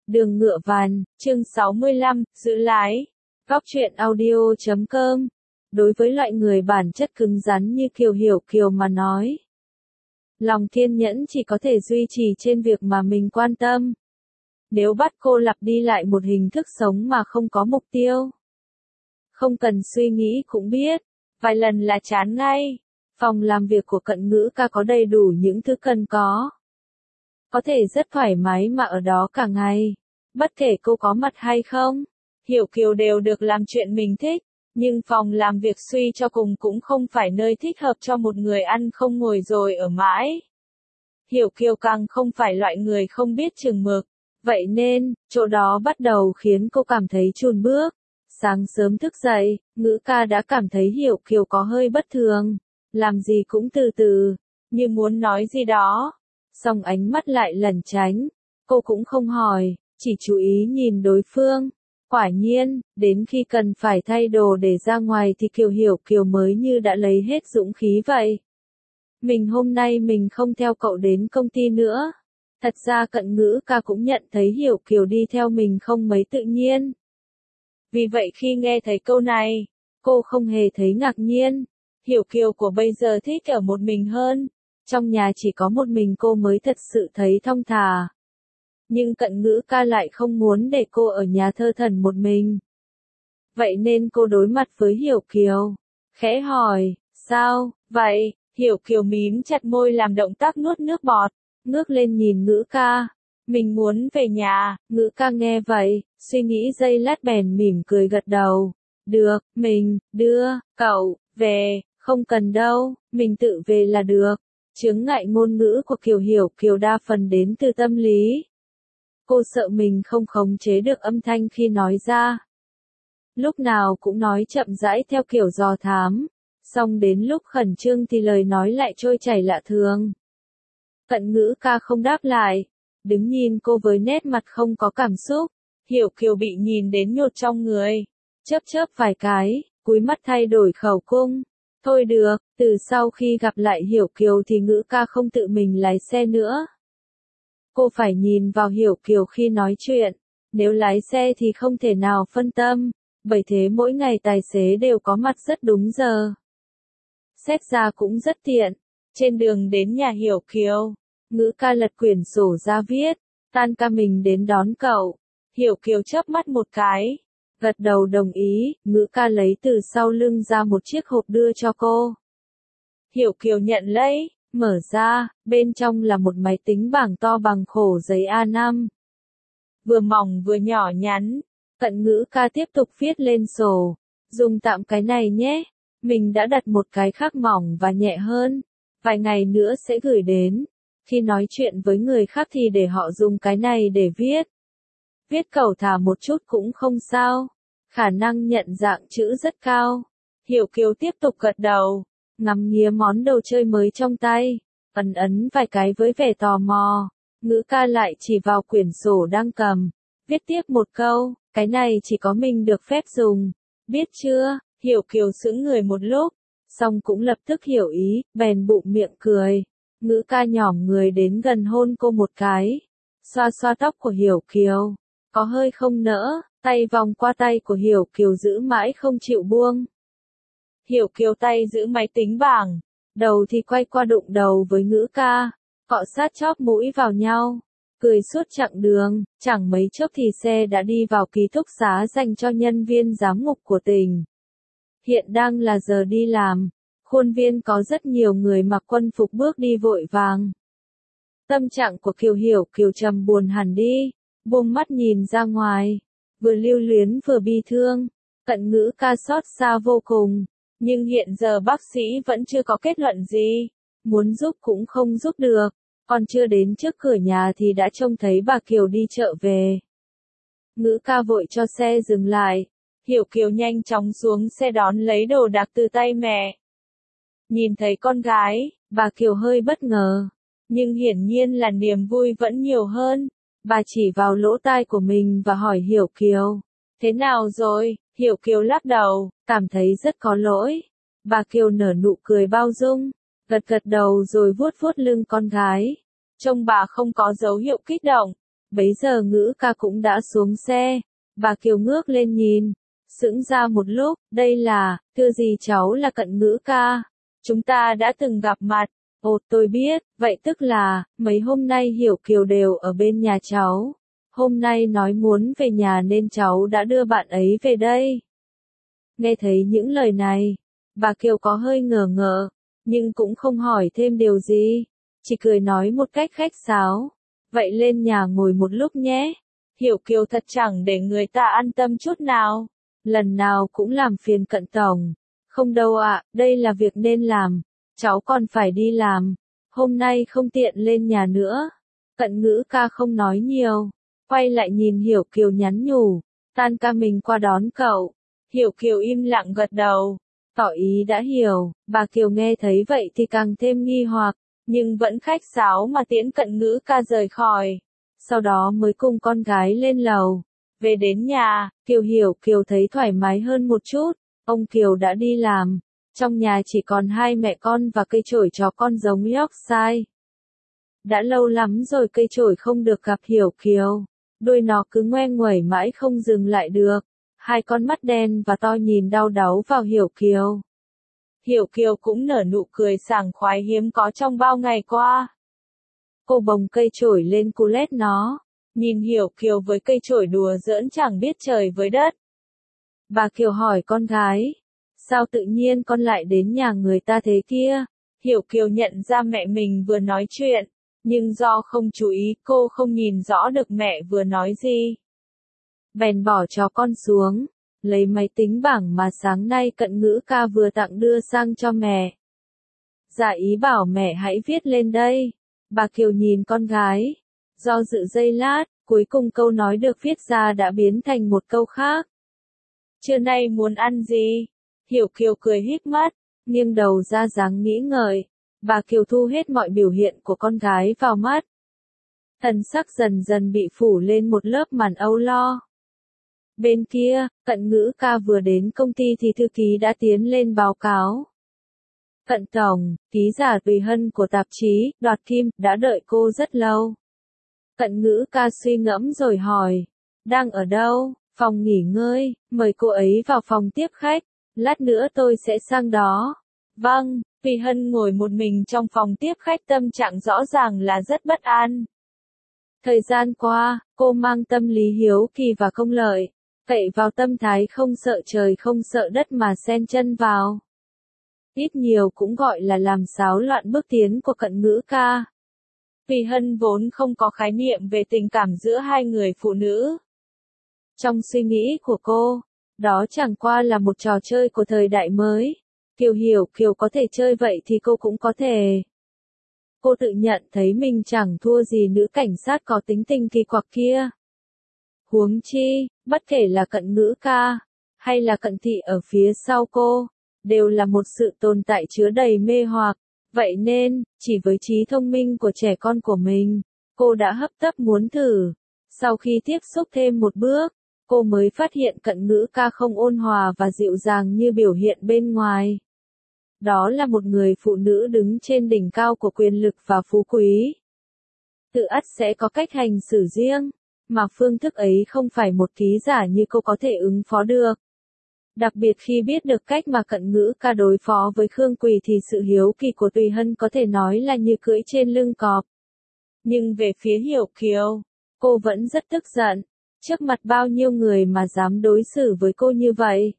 Đường Ngựa Vàn, chương 65, giữ lái. Góc truyện audio.com. Đối với loại người bản chất cứng rắn như Kiều Hiểu Kiều mà nói, lòng kiên nhẫn chỉ có thể duy trì trên việc mà mình quan tâm. Nếu bắt cô lặp đi lại một hình thức sống mà không có mục tiêu, không cần suy nghĩ cũng biết, vài lần là chán ngay. Phòng làm việc của Cận Ngữ Ca có đầy đủ những thứ cần có thể rất thoải mái mà ở đó cả ngày. Bất kể cô có mặt hay không, Hiểu Kiều đều được làm chuyện mình thích, nhưng phòng làm việc suy cho cùng cũng không phải nơi thích hợp cho một người ăn không ngồi rồi ở mãi. Hiểu Kiều càng không phải loại người không biết chừng mực, vậy nên, chỗ đó bắt đầu khiến cô cảm thấy chùn bước. Sáng sớm thức dậy, Ngữ Ca đã cảm thấy Hiểu Kiều có hơi bất thường, làm gì cũng từ từ, như muốn nói gì đó. Song ánh mắt lại lẩn tránh, cô cũng không hỏi, chỉ chú ý nhìn đối phương. Quả nhiên, đến khi cần phải thay đồ để ra ngoài thì Hiểu Kiều mới như đã lấy hết dũng khí vậy. Hôm nay mình không theo cậu đến công ty nữa. Thật ra Cận Ngữ Ca cũng nhận thấy Hiểu Kiều đi theo mình không mấy tự nhiên. Vì vậy khi nghe thấy câu này, cô không hề thấy ngạc nhiên. Hiểu Kiều của bây giờ thích ở một mình hơn. Trong nhà chỉ có một mình cô mới thật sự thấy thong thả. Nhưng Cận Ngữ Ca lại không muốn để cô ở nhà thơ thẩn một mình. Vậy nên cô đối mặt với Hiểu Kiều, khẽ hỏi, sao, vậy? Hiểu Kiều mím chặt môi làm động tác nuốt nước bọt, ngước lên nhìn Ngữ Ca. Mình muốn về nhà. Ngữ Ca nghe vậy, suy nghĩ giây lát bèn mỉm cười gật đầu. Được, mình đưa cậu về. Không cần đâu, mình tự về là được. Chướng ngại ngôn ngữ của Hiểu Kiều đa phần đến từ tâm lý. Cô sợ mình không khống chế được âm thanh khi nói ra. Lúc nào cũng nói chậm rãi theo kiểu dò thám, song đến lúc khẩn trương thì lời nói lại trôi chảy lạ thường. Cận Ngữ Ca không đáp lại, đứng nhìn cô với nét mặt không có cảm xúc. Hiểu Kiều bị nhìn đến nhột trong người, chớp vài cái, cúi mắt thay đổi khẩu cung. Thôi được, từ sau khi gặp lại Hiểu Kiều thì Ngữ Ca không tự mình lái xe nữa. Cô phải nhìn vào Hiểu Kiều khi nói chuyện, nếu lái xe thì không thể nào phân tâm, bởi thế mỗi ngày tài xế đều có mặt rất đúng giờ. Xét ra cũng rất tiện. Trên đường đến nhà Hiểu Kiều, Ngữ Ca lật quyển sổ ra viết, tan ca mình đến đón cậu. Hiểu Kiều chớp mắt một cái, gật đầu đồng ý. Ngữ Ca lấy từ sau lưng ra một chiếc hộp đưa cho cô. Hiểu Kiều nhận lấy, mở ra, bên trong là một máy tính bảng to bằng khổ giấy A5. Vừa mỏng vừa nhỏ nhắn. Cận Ngữ Ca tiếp tục viết lên sổ, dùng tạm cái này nhé. Mình đã đặt một cái khác mỏng và nhẹ hơn, vài ngày nữa sẽ gửi đến. Khi nói chuyện với người khác thì để họ dùng cái này để viết. Viết cẩu thả một chút cũng không sao. Khả năng nhận dạng chữ rất cao. Hiểu Kiều tiếp tục gật đầu, ngắm nghía món đồ chơi mới trong tay, ấn vài cái với vẻ tò mò. Ngữ Ca lại chỉ vào quyển sổ đang cầm, viết tiếp một câu, cái này chỉ có mình được phép dùng, biết chưa? Hiểu Kiều sững người một lúc, xong cũng lập tức hiểu ý, bèn bụng miệng cười. Ngữ Ca nhỏm người đến gần hôn cô một cái, xoa xoa tóc của Hiểu Kiều, có hơi không nỡ, tay vòng qua tay của Hiểu Kiều giữ mãi không chịu buông. Hiểu Kiều tay giữ máy tính bảng, đầu thì quay qua đụng đầu với Ngữ Ca, cọ sát chóp mũi vào nhau, cười suốt chặng đường. Chẳng mấy chốc thì xe đã đi vào ký túc xá dành cho nhân viên giám ngục của tỉnh. Hiện đang là giờ đi làm, khuôn viên có rất nhiều người mặc quân phục bước đi vội vàng. Tâm trạng của Hiểu Kiều trầm buồn hẳn đi, buông mắt nhìn ra ngoài, vừa lưu luyến vừa bi thương. Cận Ngữ Ca xót xa vô cùng, nhưng hiện giờ bác sĩ vẫn chưa có kết luận gì, muốn giúp cũng không giúp được. Còn chưa đến trước cửa nhà thì đã trông thấy bà Kiều đi chợ về. Ngữ Ca vội cho xe dừng lại. Hiểu Kiều nhanh chóng xuống xe đón lấy đồ đạc từ tay mẹ. Nhìn thấy con gái, bà Kiều hơi bất ngờ, nhưng hiển nhiên là niềm vui vẫn nhiều hơn. Bà chỉ vào lỗ tai của mình và hỏi Hiểu Kiều, thế nào rồi? Hiểu Kiều lắc đầu, cảm thấy rất có lỗi. Bà Kiều nở nụ cười bao dung, gật đầu rồi vuốt vuốt lưng con gái. Trông bà không có dấu hiệu kích động, Bấy giờ Ngữ ca cũng đã xuống xe. Bà Kiều ngước lên nhìn. Sững ra một lúc, đây là, thưa gì cháu là Cận Ngữ ca. Chúng ta đã từng gặp mặt. Ồ, tôi biết, vậy tức là, mấy hôm nay Hiểu Kiều đều ở bên nhà cháu. Hôm nay nói muốn về nhà nên cháu đã đưa bạn ấy về đây. Nghe thấy những lời này, bà Kiều có hơi ngờ ngợ, nhưng cũng không hỏi thêm điều gì, chỉ cười nói một cách khách sáo. Vậy lên nhà ngồi một lúc nhé. Hiểu Kiều thật chẳng để người ta an tâm chút nào. Lần nào cũng làm phiền Cận tổng. Không đâu ạ, đây là việc nên làm. Cháu còn phải đi làm. Hôm nay không tiện lên nhà nữa. Cận Ngữ ca không nói nhiều. Quay lại nhìn Hiểu Kiều nhắn nhủ. Tan ca mình qua đón cậu. Hiểu Kiều im lặng gật đầu. Tỏ ý đã hiểu. Bà Kiều nghe thấy vậy thì càng thêm nghi hoặc. Nhưng vẫn khách sáo mà tiễn Cận Ngữ ca rời khỏi. Sau đó mới cùng con gái lên lầu. Về đến nhà, Hiểu Kiều thấy thoải mái hơn một chút. Ông Kiều đã đi làm. Trong nhà chỉ còn hai mẹ con và cây chổi chó con giống Yorkshire. Đã lâu lắm rồi cây chổi không được gặp Hiểu Kiều. Đuôi nó cứ ngoe nguẩy mãi không dừng lại được. Hai con mắt đen và to nhìn đau đáu vào Hiểu Kiều. Hiểu Kiều cũng nở nụ cười sảng khoái hiếm có trong bao ngày qua. Cô bồng cây chổi lên cú lét nó. Nhìn Hiểu Kiều với cây chổi đùa giỡn chẳng biết trời với đất. Bà Kiều hỏi con gái. Sao tự nhiên con lại đến nhà người ta thế kia? Hiểu Kiều nhận ra mẹ mình vừa nói chuyện. Nhưng do không chú ý cô không nhìn rõ được mẹ vừa nói gì. Bèn bỏ chó con xuống. Lấy máy tính bảng mà sáng nay Cận Ngữ ca vừa tặng đưa sang cho mẹ. Dạ ý bảo mẹ hãy viết lên đây. Bà Kiều nhìn con gái. Do dự giây lát, cuối cùng câu nói được viết ra đã biến thành một câu khác. Trưa nay muốn ăn gì? Hiểu Kiều cười híp mắt, nghiêng đầu ra dáng nghĩ ngợi. Bà Kiều thu hết mọi biểu hiện của con gái vào mắt. Thần sắc dần dần bị phủ lên một lớp màn âu lo. Bên kia, Cận Ngữ ca vừa đến công ty thì thư ký đã tiến lên báo cáo. Cận tổng, ký giả Tùy Hân của tạp chí, Đoạt Kim, đã đợi cô rất lâu. Cận Ngữ ca suy ngẫm rồi hỏi. Đang ở đâu? Phòng nghỉ ngơi, mời cô ấy vào phòng tiếp khách. Lát nữa tôi sẽ sang đó. Vâng, Tùy Hân ngồi một mình trong phòng tiếp khách tâm trạng rõ ràng là rất bất an. Thời gian qua, cô mang tâm lý hiếu kỳ và công lợi. Cậy vào tâm thái không sợ trời không sợ đất mà xen chân vào. Ít nhiều cũng gọi là làm xáo loạn bước tiến của Cận Ngữ ca. Tùy Hân vốn không có khái niệm về tình cảm giữa hai người phụ nữ. Trong suy nghĩ của cô, đó chẳng qua là một trò chơi của thời đại mới. Hiểu Kiều có thể chơi vậy thì cô cũng có thể. Cô tự nhận thấy mình chẳng thua gì nữ cảnh sát có tính tình kỳ quặc kia. Huống chi, bất kể là Cận Ngữ ca, hay là Cận thị ở phía sau cô, đều là một sự tồn tại chứa đầy mê hoặc. Vậy nên, chỉ với trí thông minh của trẻ con của mình, cô đã hấp tấp muốn thử. Sau khi tiếp xúc thêm một bước, cô mới phát hiện Cận Ngữ ca không ôn hòa và dịu dàng như biểu hiện bên ngoài. Đó là một người phụ nữ đứng trên đỉnh cao của quyền lực và phú quý. Tự ắt sẽ có cách hành xử riêng, mà phương thức ấy không phải một ký giả như cô có thể ứng phó được. Đặc biệt khi biết được cách mà Cận Ngữ ca đối phó với Khương Quỳ thì sự hiếu kỳ của Tùy Hân có thể nói là như cưỡi trên lưng cọp. Nhưng về phía Hiểu Kiều, cô vẫn rất tức giận. Trước mặt bao nhiêu người mà dám đối xử với cô như vậy.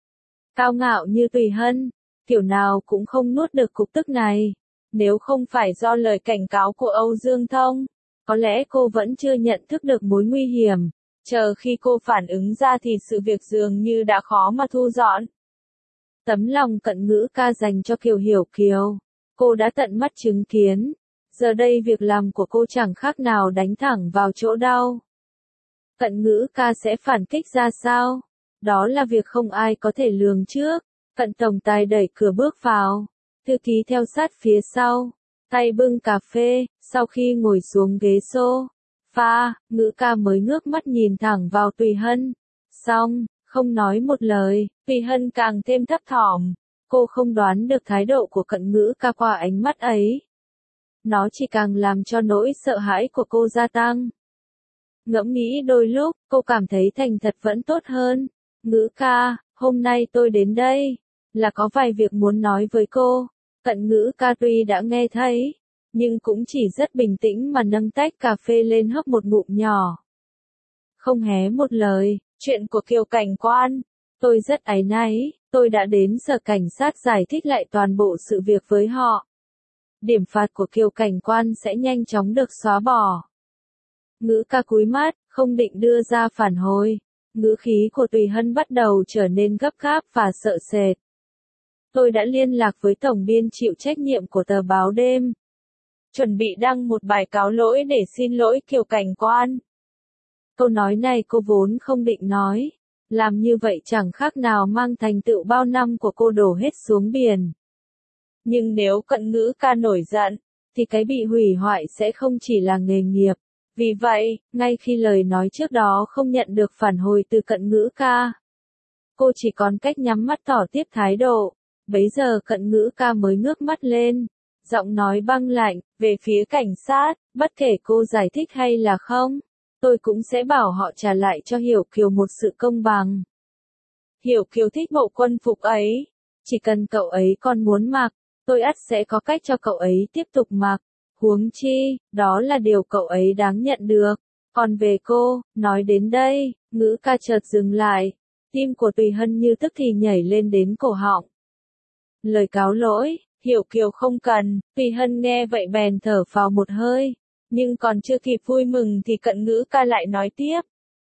Cao ngạo như Tùy Hân, kiểu nào cũng không nuốt được cục tức này. Nếu không phải do lời cảnh cáo của Âu Dương Thông, có lẽ cô vẫn chưa nhận thức được mối nguy hiểm. Chờ khi cô phản ứng ra thì sự việc dường như đã khó mà thu dọn. Tấm lòng Cận Ngữ ca dành cho Hiểu Kiều, cô đã tận mắt chứng kiến. Giờ đây việc làm của cô chẳng khác nào đánh thẳng vào chỗ đau. Cận Ngữ ca sẽ phản kích ra sao? Đó là việc không ai có thể lường trước. Cận tổng tài đẩy cửa bước vào. Thư ký theo sát phía sau. Tay bưng cà phê, sau khi ngồi xuống ghế sofa, Ngữ ca mới ngước mắt nhìn thẳng vào Tùy Hân. Xong, không nói một lời, Tùy Hân càng thêm thấp thỏm. Cô không đoán được thái độ của Cận Ngữ ca qua ánh mắt ấy. Nó chỉ càng làm cho nỗi sợ hãi của cô gia tăng. Ngẫm nghĩ đôi lúc, cô cảm thấy thành thật vẫn tốt hơn. Ngữ ca, hôm nay tôi đến đây, là có vài việc muốn nói với cô. Cận Ngữ ca tuy đã nghe thấy, nhưng cũng chỉ rất bình tĩnh mà nâng tách cà phê lên hớp một ngụm nhỏ. Không hé một lời, chuyện của Kiều Cảnh Quan. Tôi rất áy náy, tôi đã đến sở cảnh sát giải thích lại toàn bộ sự việc với họ. Điểm phạt của Kiều Cảnh Quan sẽ nhanh chóng được xóa bỏ. Ngữ ca cúi mắt, không định đưa ra phản hồi. Ngữ khí của Tùy Hân bắt đầu trở nên gấp gáp và sợ sệt. Tôi đã liên lạc với tổng biên chịu trách nhiệm của tờ báo đêm. Chuẩn bị đăng một bài cáo lỗi để xin lỗi Kiều Cảnh Quan. Câu nói này cô vốn không định nói. Làm như vậy chẳng khác nào mang thành tựu bao năm của cô đổ hết xuống biển. Nhưng nếu Cận Ngữ ca nổi giận, thì cái bị hủy hoại sẽ không chỉ là nghề nghiệp. Vì vậy, ngay khi lời nói trước đó không nhận được phản hồi từ Cận Ngữ ca, cô chỉ còn cách nhắm mắt tỏ tiếp thái độ. Bấy giờ Cận Ngữ ca mới ngước mắt lên, giọng nói băng lạnh, về phía cảnh sát, bất kể cô giải thích hay là không, tôi cũng sẽ bảo họ trả lại cho Hiểu Kiều một sự công bằng. Hiểu Kiều thích bộ quân phục ấy, chỉ cần cậu ấy còn muốn mặc, tôi ắt sẽ có cách cho cậu ấy tiếp tục mặc. Huống chi, đó là điều cậu ấy đáng nhận được. Còn về cô, nói đến đây, Ngữ ca chợt dừng lại. Tim của Tùy Hân như tức thì nhảy lên đến cổ họng. Lời cáo lỗi, Hiểu Kiều không cần. Tùy Hân nghe vậy bèn thở phào một hơi. Nhưng còn chưa kịp vui mừng thì Cận Ngữ ca lại nói tiếp.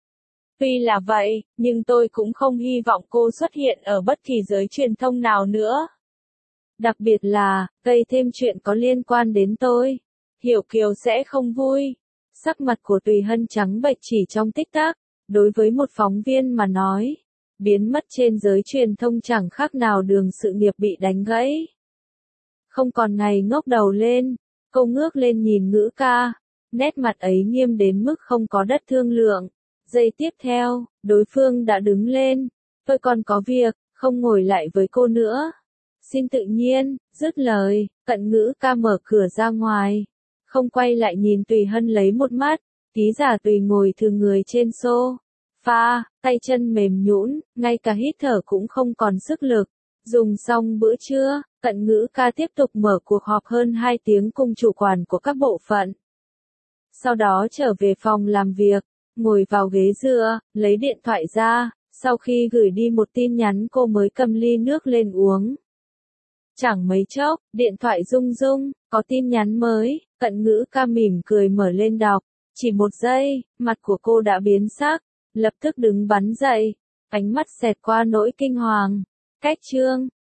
Tuy là vậy, nhưng tôi cũng không hy vọng cô xuất hiện ở bất kỳ giới truyền thông nào nữa. Đặc biệt là, gây thêm chuyện có liên quan đến tôi. Hiểu Kiều sẽ không vui. Sắc mặt của Tùy Hân trắng bệch chỉ trong tích tắc. Đối với một phóng viên mà nói, biến mất trên giới truyền thông chẳng khác nào đường sự nghiệp bị đánh gãy. Không còn ngày ngóc đầu lên, cô ngước lên nhìn Ngữ ca. Nét mặt ấy nghiêm đến mức không có đất thương lượng. Giây tiếp theo, đối phương đã đứng lên. Tôi còn có việc, không ngồi lại với cô nữa. Xin tự nhiên, dứt lời, Cận Ngữ ca mở cửa ra ngoài. Không quay lại nhìn Tùy Hân lấy một mắt. Ký giả Tùy ngồi thừa người trên sofa, tay chân mềm nhũn, ngay cả hít thở cũng không còn sức lực. Dùng xong bữa trưa, Cận Ngữ ca tiếp tục mở cuộc họp hơn 2 tiếng cùng chủ quản của các bộ phận. Sau đó trở về phòng làm việc, ngồi vào ghế dựa, lấy điện thoại ra, sau khi gửi đi một tin nhắn cô mới cầm ly nước lên uống. Chẳng mấy chốc, điện thoại rung rung, có tin nhắn mới, Cận Ngữ ca mỉm cười mở lên đọc. Chỉ một giây, mặt của cô đã biến sắc, lập tức đứng bắn dậy, ánh mắt xẹt qua nỗi kinh hoàng. Cách chương